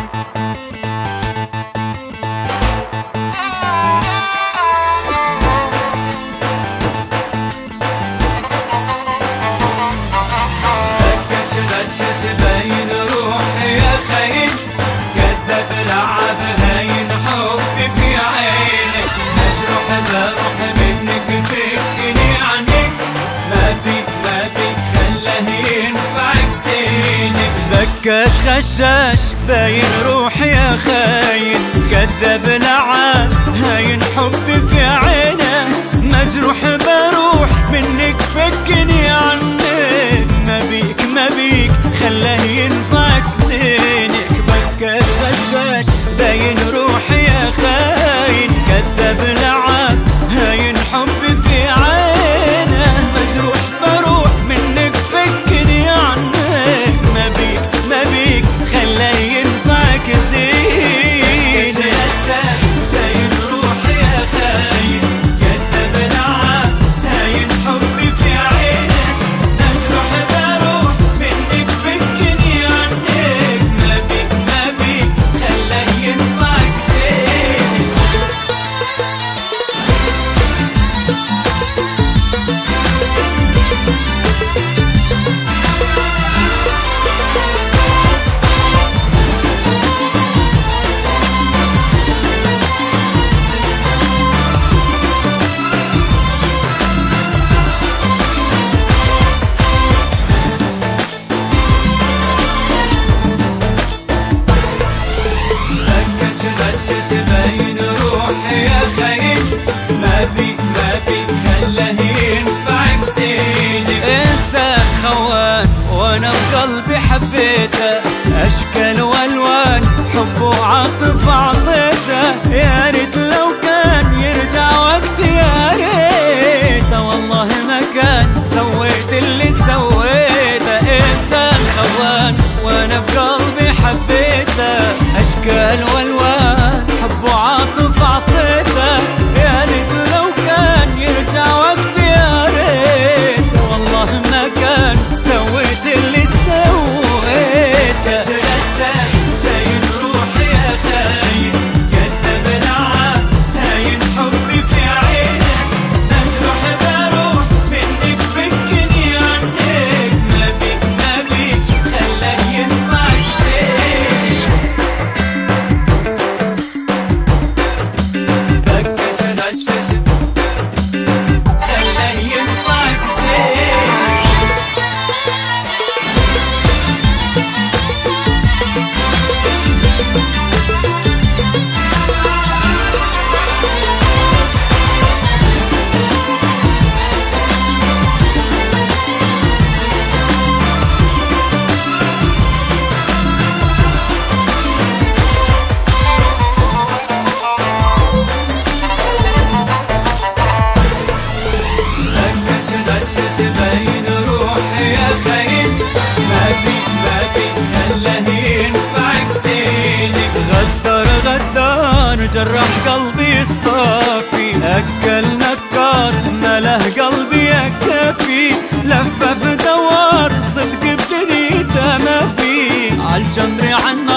باين روحي يا خاين، كذب لعب هاين حبي في عينك، مجروح بروح منك فكني عنك، ما بيك خله ينفعك زينك. ذكاش غشاش باين روحي يا خاين، كذب لعب هاين حبي في عينه، مجروح بروح منك فكني عنك، ما بيك خله ينفعك زينك. بكاش غشاش باين روحي يا خاين، كذب لعب هاين حبي في عينه، مجروح بروح منك فكني عنك، ما بيك خله ينفعك زينك. بكاش غشاش باين روحي يا خاين، كذب لعب هاين حبي في عينه، مجروح بروح منك فكني عنك، ما بيك خله ينفعك غشش باين روحي يا خاين، ما بيك خله ينفعك زينك. انسان خوان وانا بقلبي حبيته، اشكال والوان حب وعاطف عطيته، يا ريت لو كان يرجع وقتي، يا ريت والله ما كان سويت اللي سويته. انسان خوان وانا بقلبي حبيته، اشكال والوان حب وعاطف عطيته، يا ريت لو كان يرجع وقتي، يا ريت والله ما كان سويت اللي سويته. غشاش باين روحي يا خاين، كذب لعب هاين حبي في عينه، مجروح بروح منك فكني عنك، ما بيك خله ينفعك زينك. بكاش غشاش خله ينفعك زينك. غشش باين روحي يا خاين، ما بيك خله ينفعك زينك. غدار جرح قلبي الصافي، أكل نكار مله قلبي يكفي، لف في دوار صدق بدنيته ما في، عالجمر عنا